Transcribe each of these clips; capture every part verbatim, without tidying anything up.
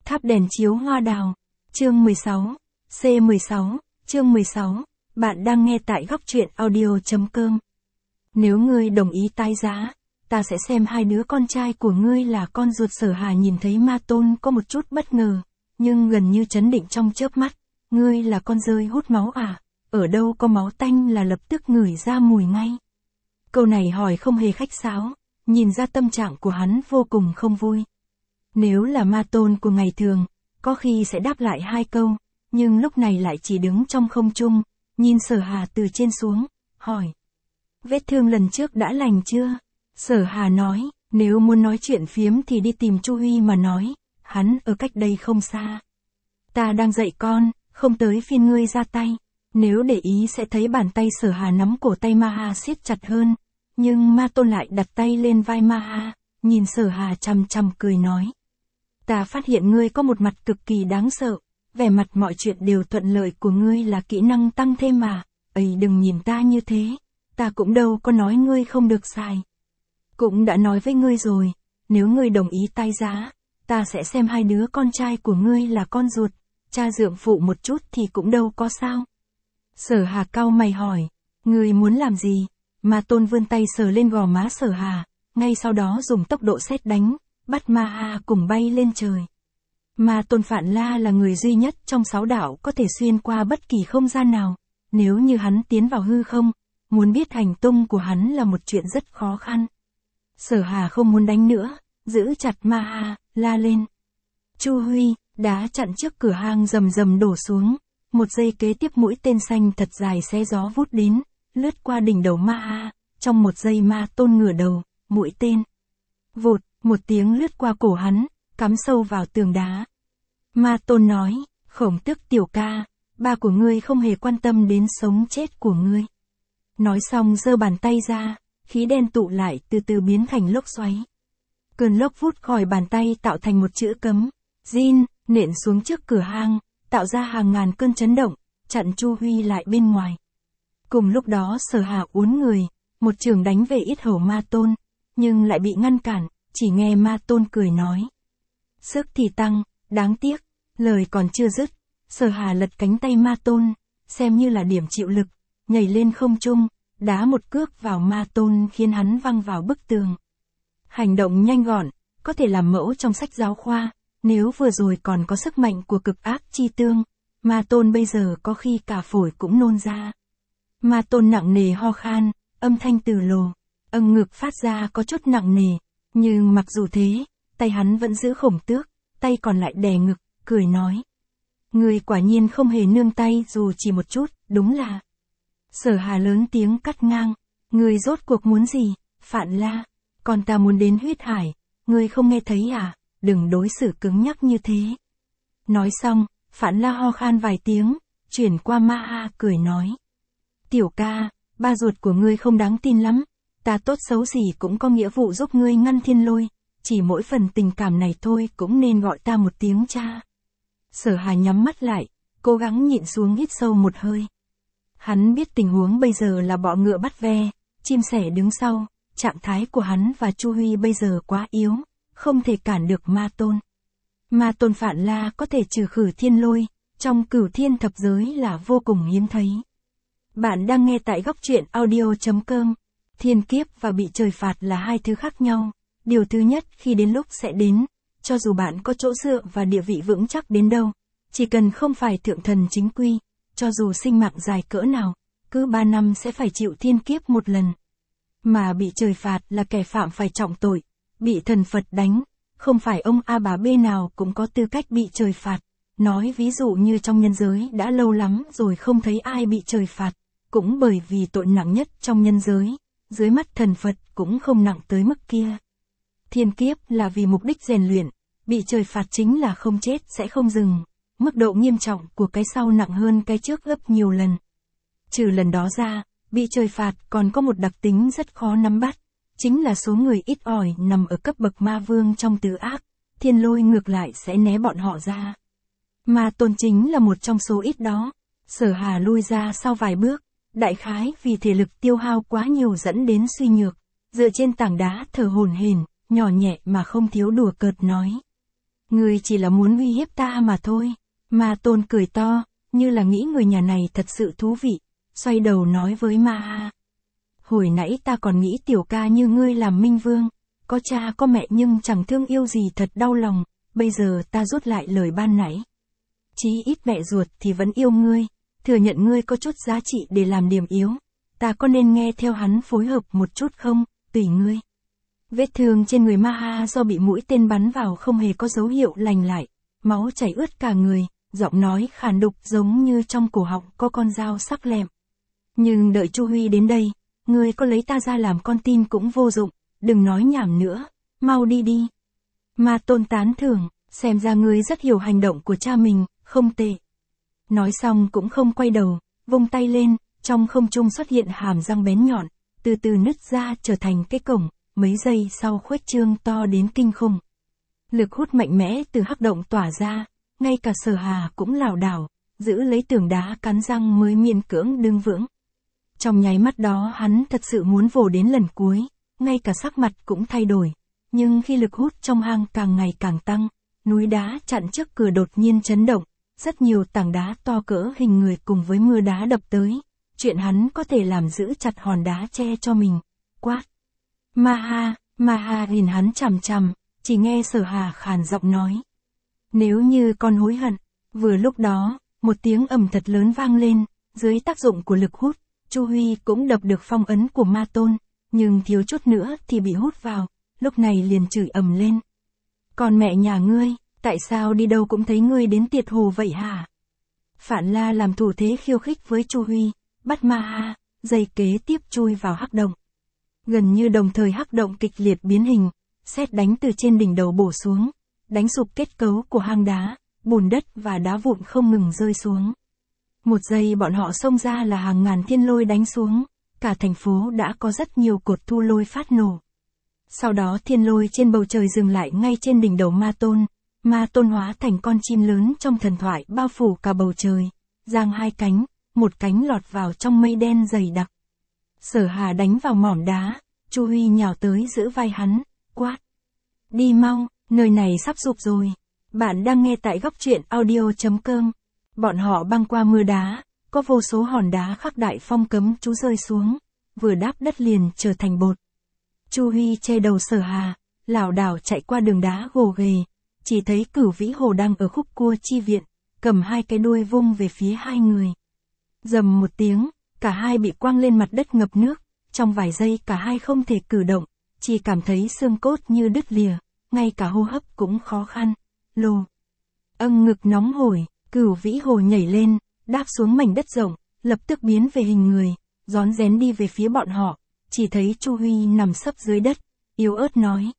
Tháp đèn chiếu hoa đào. Chương mười sáu. C mười sáu. Chương mười sáu. Bạn đang nghe tại góc truyện audio chấm com. Nếu ngươi đồng ý tái giá, ta sẽ xem hai đứa con trai của ngươi là con ruột. Sở Hà nhìn thấy Ma Tôn có một chút bất ngờ, nhưng gần như trấn định trong chớp mắt. Ngươi là con dơi hút máu à? Ở đâu có máu tanh là lập tức ngửi ra mùi ngay. Câu này hỏi không hề khách sáo, nhìn ra tâm trạng của hắn vô cùng không vui. Nếu là Ma Tôn của ngày thường, có khi sẽ đáp lại hai câu, nhưng lúc này lại chỉ đứng trong không trung, nhìn Sở Hà từ trên xuống, hỏi. Vết thương lần trước đã lành chưa? Sở Hà nói, nếu muốn nói chuyện phiếm thì đi tìm Chu Huy mà nói, hắn ở cách đây không xa. Ta đang dạy con, không tới phiên ngươi ra tay. Nếu để ý sẽ thấy bàn tay Sở Hà nắm cổ tay Ma Ha siết chặt hơn, nhưng Ma Tôn lại đặt tay lên vai Ma Ha, nhìn Sở Hà chằm chằm cười nói. Ta phát hiện ngươi có một mặt cực kỳ đáng sợ, vẻ mặt mọi chuyện đều thuận lợi của ngươi là kỹ năng tăng thêm mà, ấy đừng nhìn ta như thế, ta cũng đâu có nói ngươi không được xài. Cũng đã nói với ngươi rồi, nếu ngươi đồng ý tái giá, ta sẽ xem hai đứa con trai của ngươi là con ruột, cha dượng phụ một chút thì cũng đâu có sao. Sở Hà cau mày hỏi, ngươi muốn làm gì? Ma Tôn vươn tay sờ lên gò má Sở Hà, ngay sau đó dùng tốc độ sét đánh, bắt Ma Ha cùng bay lên trời. Ma Tôn Phạn La là người duy nhất trong sáu đạo có thể xuyên qua bất kỳ không gian nào, nếu như hắn tiến vào hư không, muốn biết hành tung của hắn là một chuyện rất khó khăn. Sở Hà không muốn đánh nữa, giữ chặt Ma Ha, la lên. Chu Huy, đá chặn trước cửa hang rầm rầm đổ xuống, một giây kế tiếp mũi tên xanh thật dài xé gió vút đến, lướt qua đỉnh đầu Ma Ha, trong một giây Ma Tôn ngửa đầu, mũi tên. Vụt, một tiếng lướt qua cổ hắn, cắm sâu vào tường đá. Ma Tôn nói, Khổng Tước tiểu ca, ba của ngươi không hề quan tâm đến sống chết của ngươi. Nói xong giơ bàn tay ra, khí đen tụ lại từ từ biến thành lốc xoáy. Cơn lốc vút khỏi bàn tay tạo thành một chữ cấm, Jin, nện xuống trước cửa hang, tạo ra hàng ngàn cơn chấn động, chặn Chu Huy lại bên ngoài. Cùng lúc đó Sở Hà uốn người, một chưởng đánh về yết hầu Ma Tôn, nhưng lại bị ngăn cản, chỉ nghe Ma Tôn cười nói. Sức thì tăng, đáng tiếc, lời còn chưa dứt, Sở Hà lật cánh tay Ma Tôn, xem như là điểm chịu lực, nhảy lên không trung, đá một cước vào Ma Tôn khiến hắn văng vào bức tường. Hành động nhanh gọn, có thể làm mẫu trong sách giáo khoa, nếu vừa rồi còn có sức mạnh của cực ác chi tương, Ma Tôn bây giờ có khi cả phổi cũng nôn ra. Ma Tôn nặng nề ho khan, âm thanh từ lồ, âng ngực phát ra có chút nặng nề, nhưng mặc dù thế, tay hắn vẫn giữ Khổng Tước, tay còn lại đè ngực, cười nói. Người quả nhiên không hề nương tay dù chỉ một chút, đúng là. Sở Hà lớn tiếng cắt ngang, người rốt cuộc muốn gì, Phạn La, còn ta muốn đến huyết hải, người không nghe thấy à, đừng đối xử cứng nhắc như thế. Nói xong, Phạn La ho khan vài tiếng, chuyển qua Ma Ha cười nói. Tiểu ca, ba ruột của ngươi không đáng tin lắm, ta tốt xấu gì cũng có nghĩa vụ giúp ngươi ngăn thiên lôi, chỉ mỗi phần tình cảm này thôi cũng nên gọi ta một tiếng cha. Sở Hà nhắm mắt lại, cố gắng nhịn xuống hít sâu một hơi. Hắn biết tình huống bây giờ là bọ ngựa bắt ve, chim sẻ đứng sau, trạng thái của hắn và Chu Huy bây giờ quá yếu, không thể cản được Ma Tôn. Ma Tôn Phạn La có thể trừ khử thiên lôi, trong cửu thiên thập giới là vô cùng hiếm thấy. Bạn đang nghe tại góc truyện audio chấm com. Thiên kiếp và bị trời phạt là hai thứ khác nhau. Điều thứ nhất khi đến lúc sẽ đến, cho dù bạn có chỗ dựa và địa vị vững chắc đến đâu, chỉ cần không phải thượng thần chính quy, cho dù sinh mạng dài cỡ nào, cứ ba năm sẽ phải chịu thiên kiếp một lần. Mà bị trời phạt là kẻ phạm phải trọng tội, bị thần Phật đánh, không phải ông A bà B nào cũng có tư cách bị trời phạt. Nói ví dụ như trong nhân giới đã lâu lắm rồi không thấy ai bị trời phạt, cũng bởi vì tội nặng nhất trong nhân giới, dưới mắt thần Phật cũng không nặng tới mức kia. Thiên kiếp là vì mục đích rèn luyện, bị trời phạt chính là không chết sẽ không dừng, mức độ nghiêm trọng của cái sau nặng hơn cái trước gấp nhiều lần. Trừ lần đó ra, bị trời phạt còn có một đặc tính rất khó nắm bắt, chính là số người ít ỏi nằm ở cấp bậc ma vương trong tứ ác, thiên lôi ngược lại sẽ né bọn họ ra. Ma Tôn chính là một trong số ít đó. Sở Hà lui ra sau vài bước, đại khái vì thể lực tiêu hao quá nhiều dẫn đến suy nhược, dựa trên tảng đá thở hổn hển, nhỏ nhẹ mà không thiếu đùa cợt nói. Ngươi chỉ là muốn uy hiếp ta mà thôi. Ma Tôn cười to, như là nghĩ người nhà này thật sự thú vị, xoay đầu nói với Ma Ha. Hồi nãy ta còn nghĩ tiểu ca như ngươi làm minh vương, có cha có mẹ nhưng chẳng thương yêu gì thật đau lòng, bây giờ ta rút lại lời ban nãy. Chí ít mẹ ruột thì vẫn yêu ngươi, thừa nhận ngươi có chút giá trị để làm điểm yếu, ta có nên nghe theo hắn phối hợp một chút không, tùy ngươi. Vết thương trên người Ma Ha do bị mũi tên bắn vào không hề có dấu hiệu lành lại, máu chảy ướt cả người, giọng nói khàn đục giống như trong cổ họng có con dao sắc lẹm. Nhưng đợi Chu Huy đến đây, ngươi có lấy ta ra làm con tin cũng vô dụng, đừng nói nhảm nữa, mau đi đi. Ma Tôn tán thưởng, xem ra ngươi rất hiểu hành động của cha mình, không tệ. Nói xong cũng không quay đầu, vung tay lên, trong không trung xuất hiện hàm răng bén nhọn, từ từ nứt ra trở thành cái cổng, mấy giây sau khuếch trương to đến kinh khủng. Lực hút mạnh mẽ từ hắc động tỏa ra, ngay cả Sở Hà cũng lảo đảo, giữ lấy tường đá cắn răng mới miễn cưỡng đứng vững. Trong nháy mắt đó hắn thật sự muốn vồ đến lần cuối, ngay cả sắc mặt cũng thay đổi. Nhưng khi lực hút trong hang càng ngày càng tăng, núi đá chặn trước cửa đột nhiên chấn động, rất nhiều tảng đá to cỡ hình người cùng với mưa đá đập tới. Chuyện hắn có thể làm giữ chặt hòn đá che cho mình. Quát! Ma Ha, Ma Ha nhìn hắn chằm chằm, chỉ nghe Sở Hà khàn giọng nói. Nếu như con hối hận, vừa lúc đó, một tiếng ầm thật lớn vang lên, dưới tác dụng của lực hút, Chu Huy cũng đập được phong ấn của Ma Tôn, nhưng thiếu chút nữa thì bị hút vào, lúc này liền chửi ầm lên. Còn mẹ nhà ngươi, tại sao đi đâu cũng thấy ngươi đến tiệt hồ vậy hả? Phạn La làm thủ thế khiêu khích với Chu Huy, bắt Ma Ha, giây kế tiếp chui vào hắc động. Gần như đồng thời hắc động kịch liệt biến hình, sét đánh từ trên đỉnh đầu bổ xuống, đánh sụp kết cấu của hang đá, bùn đất và đá vụn không ngừng rơi xuống. Một giây bọn họ xông ra là hàng ngàn thiên lôi đánh xuống, cả thành phố đã có rất nhiều cột thu lôi phát nổ. Sau đó thiên lôi trên bầu trời dừng lại ngay trên đỉnh đầu Ma Tôn, Ma Tôn hóa thành con chim lớn trong thần thoại bao phủ cả bầu trời, giang hai cánh, một cánh lọt vào trong mây đen dày đặc. Sở Hà đánh vào mỏm đá, Chu Huy nhào tới giữ vai hắn, quát. Đi mau, nơi này sắp sụp rồi. Bạn đang nghe tại góc truyện audio chấm com. Bọn họ băng qua mưa đá, có vô số hòn đá khắc đại phong cấm chú rơi xuống, vừa đáp đất liền trở thành bột. Chu Huy che đầu Sở Hà, lảo đảo chạy qua đường đá gồ ghề, chỉ thấy Cửu Vĩ Hồ đang ở khúc cua chi viện, cầm hai cái đuôi vung về phía hai người. Rầm một tiếng, cả hai bị quăng lên mặt đất ngập nước, trong vài giây cả hai không thể cử động, chỉ cảm thấy xương cốt như đứt lìa, ngay cả hô hấp cũng khó khăn. Lồ! Âng ngực nóng hổi, Cửu Vĩ Hồ nhảy lên, đáp xuống mảnh đất rộng, lập tức biến về hình người, rón rén đi về phía bọn họ, chỉ thấy Chu Huy nằm sấp dưới đất, yếu ớt nói.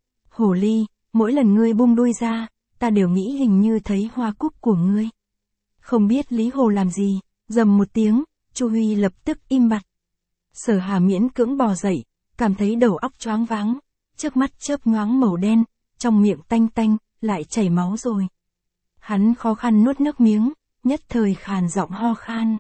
Hồ ly, mỗi lần ngươi bung đuôi ra, ta đều nghĩ hình như thấy hoa cúc của ngươi. Không biết Lý Hồ làm gì, rầm một tiếng, Chu Huy lập tức im bặt. Sở Hà miễn cưỡng bò dậy, cảm thấy đầu óc choáng váng, trước mắt chớp nhoáng màu đen, trong miệng tanh tanh, lại chảy máu rồi. Hắn khó khăn nuốt nước miếng, nhất thời khàn giọng ho khan.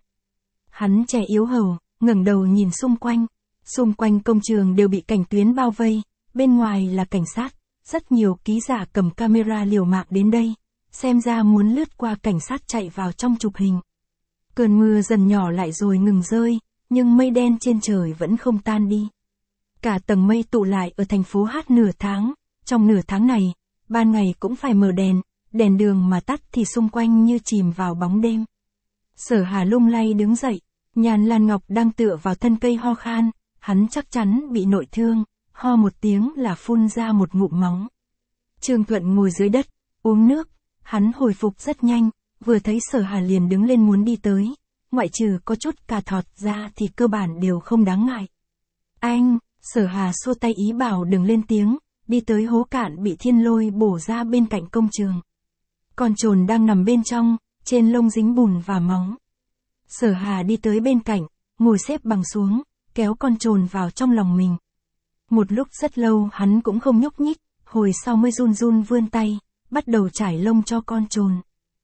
Hắn trẻ yếu hầu, ngẩng đầu nhìn xung quanh, xung quanh công trường đều bị cảnh tuyến bao vây, bên ngoài là cảnh sát, rất nhiều ký giả cầm camera liều mạng đến đây, xem ra muốn lướt qua cảnh sát chạy vào trong chụp hình. Cơn mưa dần nhỏ lại rồi ngừng rơi, nhưng mây đen trên trời vẫn không tan đi. Cả tầng mây tụ lại ở thành phố Hát nửa tháng, trong nửa tháng này, ban ngày cũng phải mở đèn, đèn đường mà tắt thì xung quanh như chìm vào bóng đêm. Sở Hà lung lay đứng dậy, Nhàn Lan Ngọc đang tựa vào thân cây ho khan, hắn chắc chắn bị nội thương, ho một tiếng là phun ra một ngụm máu. Trương Thuận ngồi dưới đất, uống nước, hắn hồi phục rất nhanh, vừa thấy Sở Hà liền đứng lên muốn đi tới, ngoại trừ có chút cà thọt ra thì cơ bản đều không đáng ngại. Anh, Sở Hà xua tay ý bảo đừng lên tiếng, đi tới hố cạn bị thiên lôi bổ ra bên cạnh công trường. Con trồn đang nằm bên trong, trên lông dính bùn và máu. Sở Hà đi tới bên cạnh, ngồi xếp bằng xuống, kéo con trồn vào trong lòng mình. Một lúc rất lâu hắn cũng không nhúc nhích, hồi sau mới run run vươn tay, bắt đầu trải lông cho con trồn.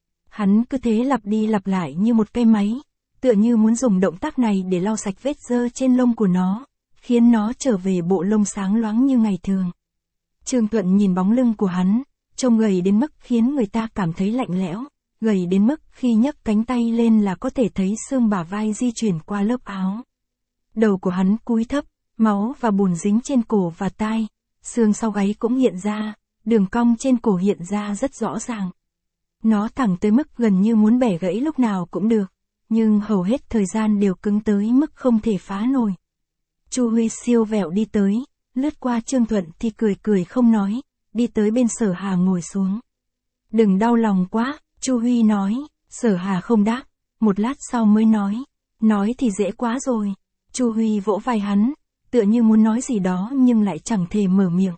Hắn cứ thế lặp đi lặp lại như một cây máy, tựa như muốn dùng động tác này để lau sạch vết dơ trên lông của nó, khiến nó trở về bộ lông sáng loáng như ngày thường. Trương Thuận nhìn bóng lưng của hắn, trông gầy đến mức khiến người ta cảm thấy lạnh lẽo, gầy đến mức khi nhấc cánh tay lên là có thể thấy xương bả vai di chuyển qua lớp áo. Đầu của hắn cúi thấp, máu và bùn dính trên cổ và tai, xương sau gáy cũng hiện ra, đường cong trên cổ hiện ra rất rõ ràng. Nó thẳng tới mức gần như muốn bẻ gãy lúc nào cũng được, nhưng hầu hết thời gian đều cứng tới mức không thể phá nổi. Chu Huy siêu vẹo đi tới, lướt qua Trương Thuận thì cười cười không nói, đi tới bên Sở Hà ngồi xuống. Đừng đau lòng quá, Chu Huy nói. Sở Hà không đáp, một lát sau mới nói. Nói thì dễ quá rồi. Chu Huy vỗ vai hắn, tựa như muốn nói gì đó nhưng lại chẳng thể mở miệng.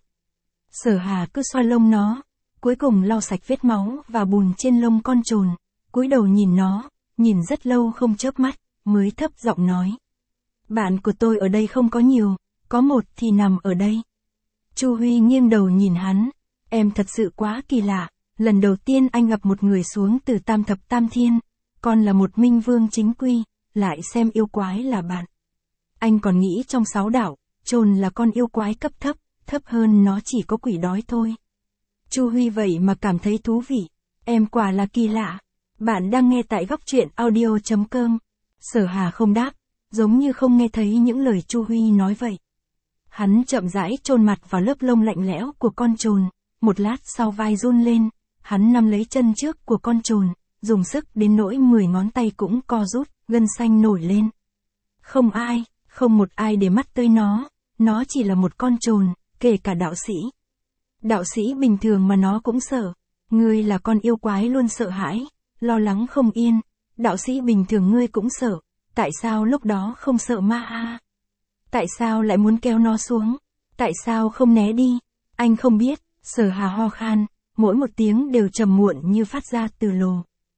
Sở Hà cứ xoa lông nó, cuối cùng lau sạch vết máu và bùn trên lông con trồn, cúi đầu nhìn nó, nhìn rất lâu không chớp mắt, mới thấp giọng nói. Bạn của tôi ở đây không có nhiều, có một thì nằm ở đây. Chu Huy nghiêng đầu nhìn hắn, em thật sự quá kỳ lạ, lần đầu tiên anh gặp một người xuống từ tam thập tam thiên, còn là một minh vương chính quy, lại xem yêu quái là bạn. Anh còn nghĩ trong sáu đạo, trồn là con yêu quái cấp thấp, thấp hơn nó chỉ có quỷ đói thôi. Chu Huy vậy mà cảm thấy thú vị, em quả là kỳ lạ. Bạn đang nghe tại góc truyện audio chấm com. Sở Hà không đáp, giống như không nghe thấy những lời Chu Huy nói vậy. Hắn chậm rãi chôn mặt vào lớp lông lạnh lẽo của con trồn, một lát sau vai run lên, hắn nắm lấy chân trước của con trồn, dùng sức đến nỗi mười ngón tay cũng co rút, gân xanh nổi lên. Không ai, không một ai để mắt tới nó, nó chỉ là một con trồn, kể cả đạo sĩ. Đạo sĩ bình thường mà nó cũng sợ, ngươi là con yêu quái luôn sợ hãi, lo lắng không yên, đạo sĩ bình thường ngươi cũng sợ, tại sao lúc đó không sợ ma a? Tại sao lại muốn kéo nó xuống? Tại sao không né đi? Anh không biết. Sở Hà ho khan, mỗi một tiếng đều trầm muộn như phát ra từ lồ.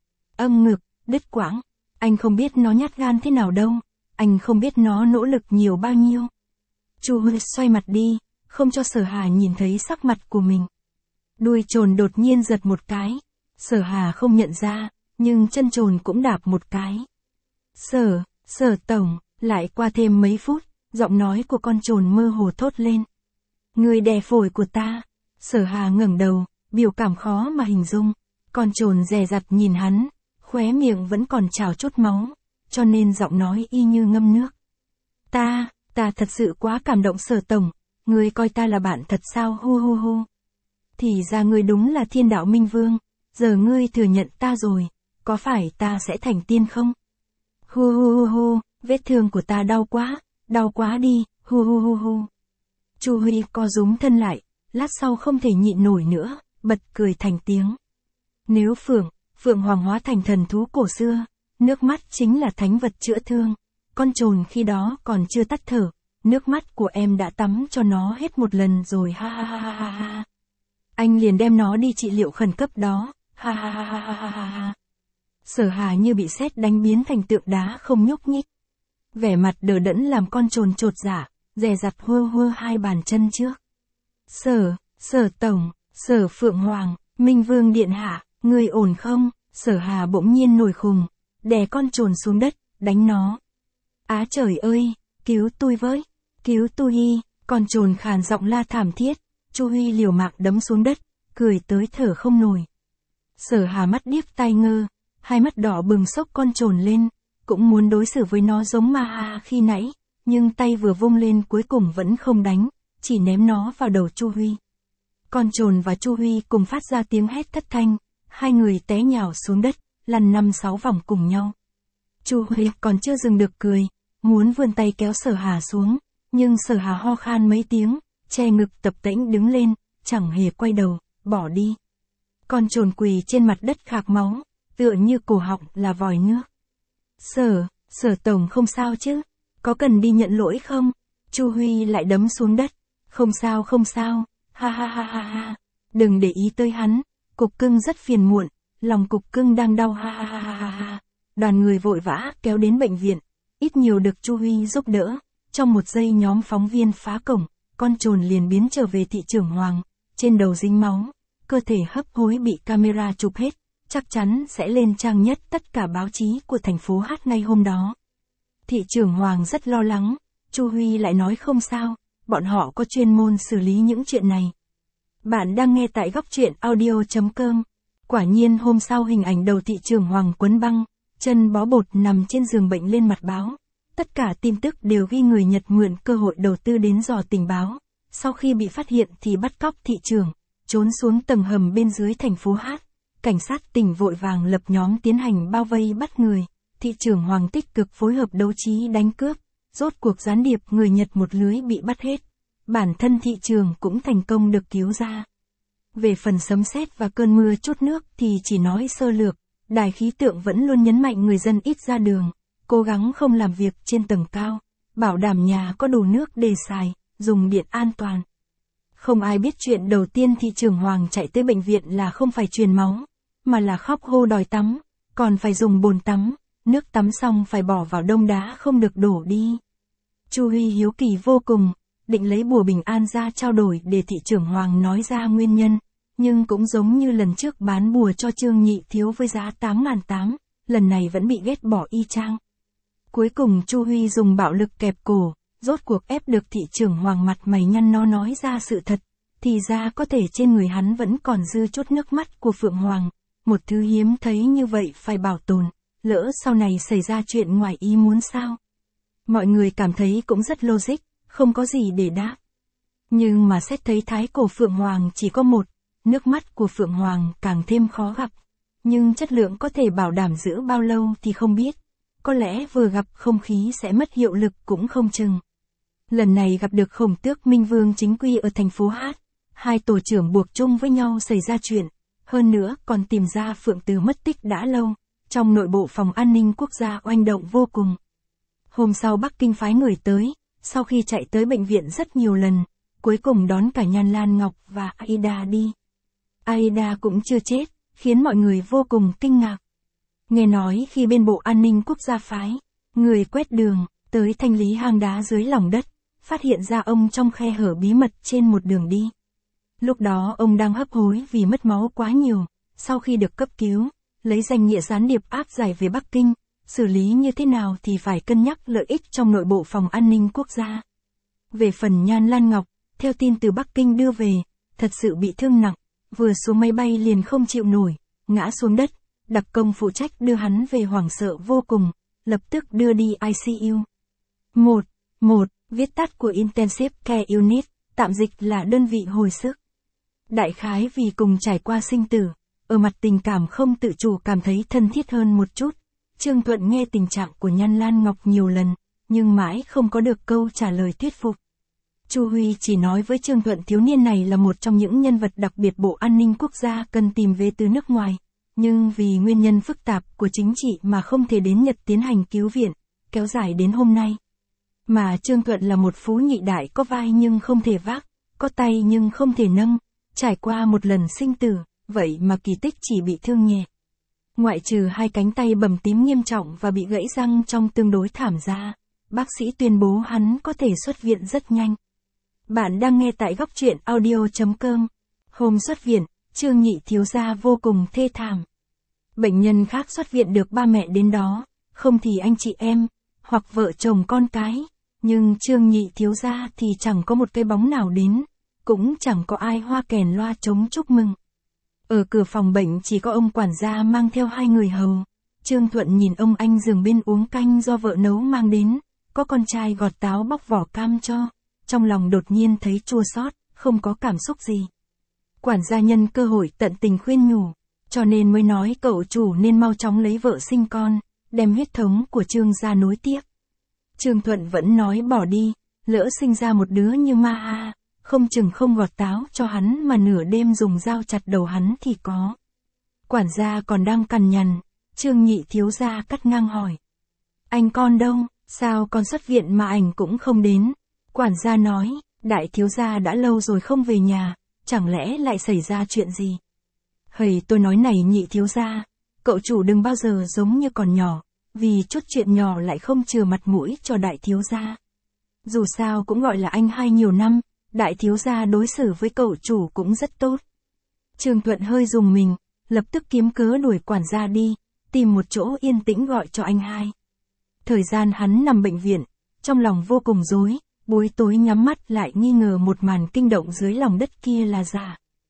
Âm ngực, đứt quãng. Anh không biết nó nhát gan thế nào đâu, anh không biết nó nỗ lực nhiều bao nhiêu. Chu Huy xoay mặt đi, không cho Sở Hà nhìn thấy sắc mặt của mình. Đuôi trồn đột nhiên giật một cái. Sở Hà không nhận ra, nhưng chân trồn cũng đạp một cái. Sở, Sở tổng, lại qua thêm mấy phút, giọng nói của con trồn mơ hồ thốt lên. Người đè phổi của ta. Sở Hà ngẩng đầu, biểu cảm khó mà hình dung. Con trồn dè dặt nhìn hắn, khóe miệng vẫn còn trào chút máu, cho nên giọng nói y như ngâm nước. Ta, ta thật sự quá cảm động Sở tổng, ngươi coi ta là bạn thật sao hu hu hu. Thì ra ngươi đúng là thiên đạo minh vương, giờ ngươi thừa nhận ta rồi, có phải ta sẽ thành tiên không? Hu hu hu hu, vết thương của ta đau quá, đau quá đi, hu hu hu hu. Chu Huy co rúm thân lại, lát sau không thể nhịn nổi nữa, bật cười thành tiếng. Nếu Phượng, Phượng Hoàng hóa thành thần thú cổ xưa, nước mắt chính là thánh vật chữa thương. Con trồn khi đó còn chưa tắt thở, nước mắt của em đã tắm cho nó hết một lần rồi ha ha ha ha ha. Anh liền đem nó đi trị liệu khẩn cấp đó, ha ha ha ha ha ha ha. Sở Hà như bị sét đánh biến thành tượng đá không nhúc nhích. Vẻ mặt đờ đẫn làm con trồn chột dạ, dè dặt hơ hơ hai bàn chân trước. Sở, Sở tổng, Sở Phượng Hoàng, Minh Vương điện hạ, ngươi ổn không? Sở Hà bỗng nhiên nổi khùng, đè con trồn xuống đất, đánh nó. Á trời ơi, cứu tôi với, cứu tôi hi, con trồn khàn giọng la thảm thiết, Chu Huy liều mạng đấm xuống đất, cười tới thở không nổi. Sở Hà mắt điếc tai ngơ, hai mắt đỏ bừng sốc con trồn lên, cũng muốn đối xử với nó giống ma ha khi nãy, nhưng tay vừa vung lên cuối cùng vẫn không đánh, chỉ ném nó vào đầu Chu Huy. Con trồn và Chu Huy cùng phát ra tiếng hét thất thanh, hai người té nhào xuống đất, lăn năm sáu vòng cùng nhau. Chu Huy còn chưa dừng được cười, muốn vươn tay kéo Sở Hà xuống, nhưng Sở Hà ho khan mấy tiếng, che ngực tập tễnh đứng lên, chẳng hề quay đầu, bỏ đi. Con trồn quỳ trên mặt đất khạc máu, tựa như cổ họng là vòi nước. Sở, Sở tổng không sao chứ? Có cần đi nhận lỗi không? Chu Huy lại đấm xuống đất. Không sao không sao, ha ha ha ha ha. Đừng để ý tới hắn, cục cưng rất phiền muộn, lòng cục cưng đang đau ha ha ha ha ha. Đoàn người vội vã kéo đến bệnh viện, ít nhiều được Chu Huy giúp đỡ. Trong một giây nhóm phóng viên phá cổng, con trồn liền biến trở về thị trưởng Hoàng, trên đầu dính máu, cơ thể hấp hối bị camera chụp hết, chắc chắn sẽ lên trang nhất tất cả báo chí của thành phố Hát ngay hôm đó. Thị trưởng Hoàng rất lo lắng, Chu Huy lại nói không sao, bọn họ có chuyên môn xử lý những chuyện này. Bạn đang nghe tại góc truyện audio.com. Quả nhiên hôm sau hình ảnh đầu thị trưởng Hoàng quấn băng, chân bó bột nằm trên giường bệnh lên mặt báo. Tất cả tin tức đều ghi người Nhật mượn cơ hội đầu tư đến dò tình báo. Sau khi bị phát hiện thì bắt cóc thị trưởng, trốn xuống tầng hầm bên dưới thành phố Hát. Cảnh sát tỉnh vội vàng lập nhóm tiến hành bao vây bắt người. Thị trưởng Hoàng tích cực phối hợp đấu trí đánh cướp. Rốt cuộc gián điệp người Nhật một lưới bị bắt hết. Bản thân thị trường cũng thành công được cứu ra. Về phần sấm sét và cơn mưa chút nước thì chỉ nói sơ lược, đài khí tượng vẫn luôn nhấn mạnh người dân ít ra đường, cố gắng không làm việc trên tầng cao, bảo đảm nhà có đủ nước để xài, dùng điện an toàn. Không ai biết chuyện đầu tiên thị trưởng Hoàng chạy tới bệnh viện là không phải truyền máu, mà là khóc hô đòi tắm, còn phải dùng bồn tắm, nước tắm xong phải bỏ vào đông đá không được đổ đi. Chu Huy hiếu kỳ vô cùng, định lấy bùa bình an ra trao đổi để thị trưởng Hoàng nói ra nguyên nhân, nhưng cũng giống như lần trước bán bùa cho Trương Nhị Thiếu với giá tám nghìn tám trăm, lần này vẫn bị ghét bỏ y chang. Cuối cùng Chu Huy dùng bạo lực kẹp cổ, rốt cuộc ép được thị trưởng Hoàng mặt mày nhăn nó nói ra sự thật, thì ra có thể trên người hắn vẫn còn dư chút nước mắt của Phượng Hoàng, một thứ hiếm thấy như vậy phải bảo tồn, lỡ sau này xảy ra chuyện ngoài ý muốn sao. Mọi người cảm thấy cũng rất logic, không có gì để đáp. Nhưng mà xét thấy thái cổ Phượng Hoàng chỉ có một, nước mắt của Phượng Hoàng càng thêm khó gặp. Nhưng chất lượng có thể bảo đảm giữ bao lâu thì không biết. Có lẽ vừa gặp không khí sẽ mất hiệu lực cũng không chừng. Lần này gặp được Khổng Tước Minh Vương chính quy ở thành phố Hát. Hai tổ trưởng buộc chung với nhau xảy ra chuyện. Hơn nữa còn tìm ra Phượng Từ mất tích đã lâu. Trong nội bộ phòng an ninh quốc gia oanh động vô cùng. Hôm sau Bắc Kinh phái người tới. Sau khi chạy tới bệnh viện rất nhiều lần, cuối cùng đón cả Nhan Lan Ngọc và Aida đi. Aida cũng chưa chết, khiến mọi người vô cùng kinh ngạc. Nghe nói khi bên Bộ An ninh Quốc gia phái, người quét đường, tới thanh lý hang đá dưới lòng đất, phát hiện ra ông trong khe hở bí mật trên một đường đi. Lúc đó ông đang hấp hối vì mất máu quá nhiều, sau khi được cấp cứu, lấy danh nghĩa gián điệp áp giải về Bắc Kinh. Xử lý như thế nào thì phải cân nhắc lợi ích trong nội bộ phòng an ninh quốc gia. Về phần Nhan Lan Ngọc, theo tin từ Bắc Kinh đưa về, thật sự bị thương nặng, vừa xuống máy bay liền không chịu nổi, ngã xuống đất, đặc công phụ trách đưa hắn về hoảng sợ vô cùng, lập tức đưa đi i xê u. một. một. Viết tắt của Intensive Care Unit, tạm dịch là đơn vị hồi sức. Đại khái vì cùng trải qua sinh tử, ở mặt tình cảm không tự chủ cảm thấy thân thiết hơn một chút. Trương Thuận nghe tình trạng của Nhan Lan Ngọc nhiều lần, nhưng mãi không có được câu trả lời thuyết phục. Chu Huy chỉ nói với Trương Thuận thiếu niên này là một trong những nhân vật đặc biệt Bộ An ninh Quốc gia cần tìm về từ nước ngoài, nhưng vì nguyên nhân phức tạp của chính trị mà không thể đến Nhật tiến hành cứu viện, kéo dài đến hôm nay. Mà Trương Thuận là một phú nhị đại có vai nhưng không thể vác, có tay nhưng không thể nâng, trải qua một lần sinh tử, vậy mà kỳ tích chỉ bị thương nhẹ. Ngoại trừ hai cánh tay bầm tím nghiêm trọng và bị gãy răng trong tương đối thảm ra, bác sĩ tuyên bố hắn có thể xuất viện rất nhanh. Bạn đang nghe tại góc truyện audio.com. Hôm xuất viện, Trương Nhị Thiếu gia vô cùng thê thảm. Bệnh nhân khác xuất viện được ba mẹ đến đó, không thì anh chị em, hoặc vợ chồng con cái, nhưng Trương Nhị Thiếu gia thì chẳng có một cái bóng nào đến, cũng chẳng có ai hoa kèn loa trống chúc mừng. Ở cửa phòng bệnh chỉ có ông quản gia mang theo hai người hầu. Trương Thuận nhìn ông anh giường bên uống canh do vợ nấu mang đến, có con trai gọt táo bóc vỏ cam cho, trong lòng đột nhiên thấy chua xót, không có cảm xúc gì. Quản gia nhân cơ hội tận tình khuyên nhủ, cho nên mới nói cậu chủ nên mau chóng lấy vợ sinh con, đem huyết thống của Trương gia nối tiếp. Trương Thuận vẫn nói bỏ đi, lỡ sinh ra một đứa như Ma Ha, không chừng không gọt táo cho hắn mà nửa đêm dùng dao chặt đầu hắn thì có. Quản gia còn đang cằn nhằn, Trương Nhị Thiếu gia cắt ngang hỏi. Anh con đâu, sao con xuất viện mà ảnh cũng không đến? Quản gia nói, đại thiếu gia đã lâu rồi không về nhà, chẳng lẽ lại xảy ra chuyện gì? Hầy tôi nói này Nhị Thiếu gia, cậu chủ đừng bao giờ giống như còn nhỏ, vì chút chuyện nhỏ lại không chừa mặt mũi cho đại thiếu gia. Dù sao cũng gọi là anh hai nhiều năm, đại thiếu gia đối xử với cậu chủ cũng rất tốt. Trương Thuận hơi rùng mình, lập tức kiếm cớ đuổi quản gia đi, tìm một chỗ yên tĩnh gọi cho anh hai. Thời gian hắn nằm bệnh viện, trong lòng vô cùng rối, buổi tối nhắm mắt lại nghi ngờ một màn kinh động dưới lòng đất kia là giả.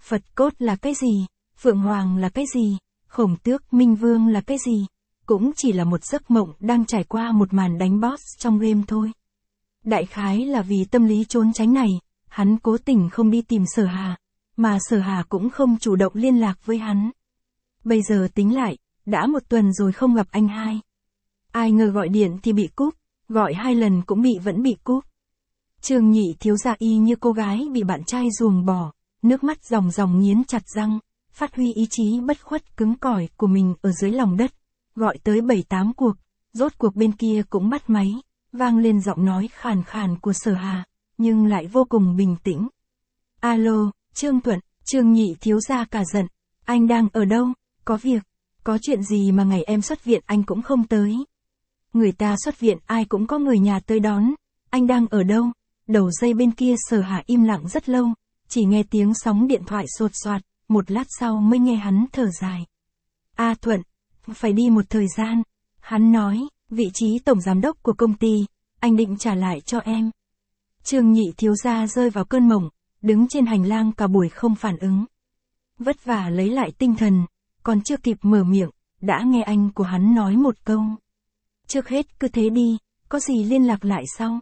Phật cốt là cái gì? Phượng Hoàng là cái gì? Khổng Tước Minh Vương là cái gì? Cũng chỉ là một giấc mộng đang trải qua một màn đánh boss trong game thôi. Đại khái là vì tâm lý trốn tránh này, hắn cố tình không đi tìm Sở Hà, mà Sở Hà cũng không chủ động liên lạc với hắn. Bây giờ tính lại, đã một tuần rồi không gặp anh hai. Ai ngờ gọi điện thì bị cúp, gọi hai lần cũng bị vẫn bị cúp. Trương Nhị thiếu gia y như cô gái bị bạn trai ruồng bỏ, nước mắt ròng ròng nghiến chặt răng, phát huy ý chí bất khuất cứng cỏi của mình ở dưới lòng đất, gọi tới bảy tám cuộc, rốt cuộc bên kia cũng bắt máy, vang lên giọng nói khàn khàn của Sở Hà, nhưng lại vô cùng bình tĩnh. Alo, Trương Tuận, Trương Nhị thiếu gia cả giận, anh đang ở đâu, có việc, có chuyện gì mà ngày em xuất viện anh cũng không tới. Người ta xuất viện ai cũng có người nhà tới đón, anh đang ở đâu? Đầu dây bên kia Sở Hà im lặng rất lâu, chỉ nghe tiếng sóng điện thoại sột soạt, một lát sau mới nghe hắn thở dài. A Thuận, phải đi một thời gian. Hắn nói, vị trí tổng giám đốc của công ty, anh định trả lại cho em. Trương Nhị thiếu gia rơi vào cơn mộng, đứng trên hành lang cả buổi không phản ứng. Vất vả lấy lại tinh thần, còn chưa kịp mở miệng, đã nghe anh của hắn nói một câu. Trước hết cứ thế đi, có gì liên lạc lại sau.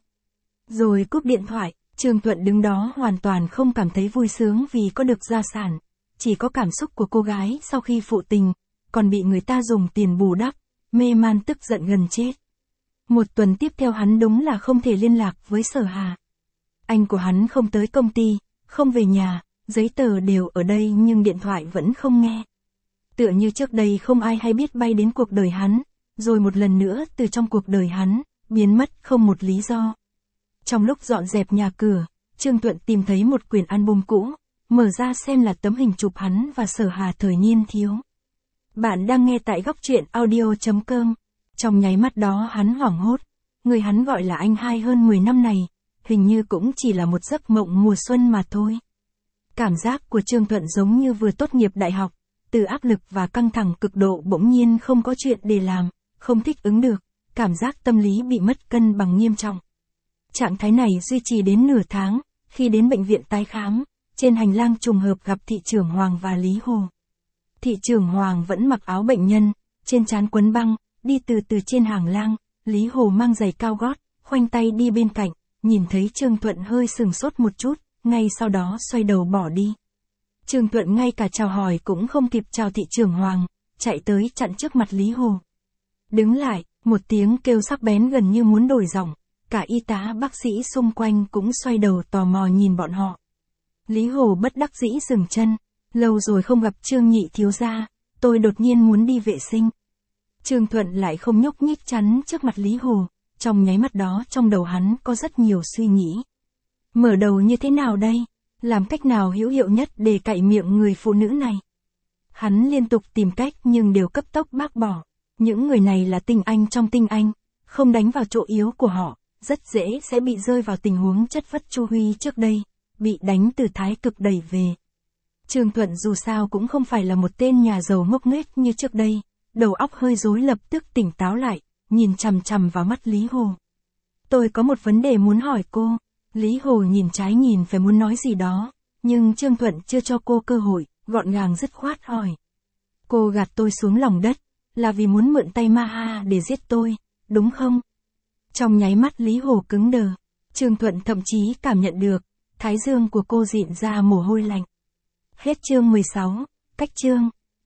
Rồi cúp điện thoại, Trương Thuận đứng đó hoàn toàn không cảm thấy vui sướng vì có được gia sản, chỉ có cảm xúc của cô gái sau khi phụ tình, còn bị người ta dùng tiền bù đắp, mê man tức giận gần chết. Một tuần tiếp theo hắn đúng là không thể liên lạc với Sở Hà. Anh của hắn không tới công ty, không về nhà, giấy tờ đều ở đây nhưng điện thoại vẫn không nghe. Tựa như trước đây không ai hay biết bay đến cuộc đời hắn, rồi một lần nữa từ trong cuộc đời hắn, biến mất không một lý do. Trong lúc dọn dẹp nhà cửa, Trương Tuận tìm thấy một quyển album cũ, mở ra xem là tấm hình chụp hắn và Sở Hà thời niên thiếu. Bạn đang nghe tại góc truyện audio chấm com. Trong nháy mắt đó hắn hoảng hốt, người hắn gọi là anh hai hơn mười năm này, hình như cũng chỉ là một giấc mộng mùa xuân mà thôi. Cảm giác của Trương Thuận giống như vừa tốt nghiệp đại học, từ áp lực và căng thẳng cực độ bỗng nhiên không có chuyện để làm, không thích ứng được, cảm giác tâm lý bị mất cân bằng nghiêm trọng. Trạng thái này duy trì đến nửa tháng, khi đến bệnh viện tái khám, trên hành lang trùng hợp gặp thị trưởng Hoàng và Lý Hồ. Thị trưởng Hoàng vẫn mặc áo bệnh nhân, trên trán quấn băng, đi từ từ trên hàng lang, Lý Hồ mang giày cao gót, khoanh tay đi bên cạnh, nhìn thấy Trương Thuận hơi sừng sốt một chút, ngay sau đó xoay đầu bỏ đi. Trương Thuận ngay cả chào hỏi cũng không kịp chào thị trưởng Hoàng, chạy tới chặn trước mặt Lý Hồ. Đứng lại, một tiếng kêu sắc bén gần như muốn đổi giọng, cả y tá bác sĩ xung quanh cũng xoay đầu tò mò nhìn bọn họ. Lý Hồ bất đắc dĩ dừng chân, lâu rồi không gặp Trương Nhị thiếu gia, tôi đột nhiên muốn đi vệ sinh. Trương Thuận lại không nhúc nhích chắn trước mặt Lý Hồ, trong nháy mắt đó trong đầu hắn có rất nhiều suy nghĩ. Mở đầu như thế nào đây? Làm cách nào hữu hiệu nhất để cạy miệng người phụ nữ này? Hắn liên tục tìm cách nhưng đều cấp tốc bác bỏ. Những người này là tinh anh trong tinh anh, không đánh vào chỗ yếu của họ, rất dễ sẽ bị rơi vào tình huống chất vất Chu Huy trước đây, bị đánh từ thái cực đẩy về. Trương Thuận dù sao cũng không phải là một tên nhà giàu ngốc nghếch như trước đây, đầu óc hơi rối lập tức tỉnh táo lại, nhìn chằm chằm vào mắt Lý Hồ. Tôi có một vấn đề muốn hỏi cô. Lý Hồ nhìn trái nhìn phải muốn nói gì đó, nhưng Trương Thuận chưa cho cô cơ hội, gọn gàng dứt khoát hỏi. Cô gạt tôi xuống lòng đất, là vì muốn mượn tay Ma Ha để giết tôi, đúng không? Trong nháy mắt Lý Hồ cứng đờ, Trương Thuận thậm chí cảm nhận được, thái dương của cô dịn ra mồ hôi lạnh. Hết chương mười sáu, cách chương.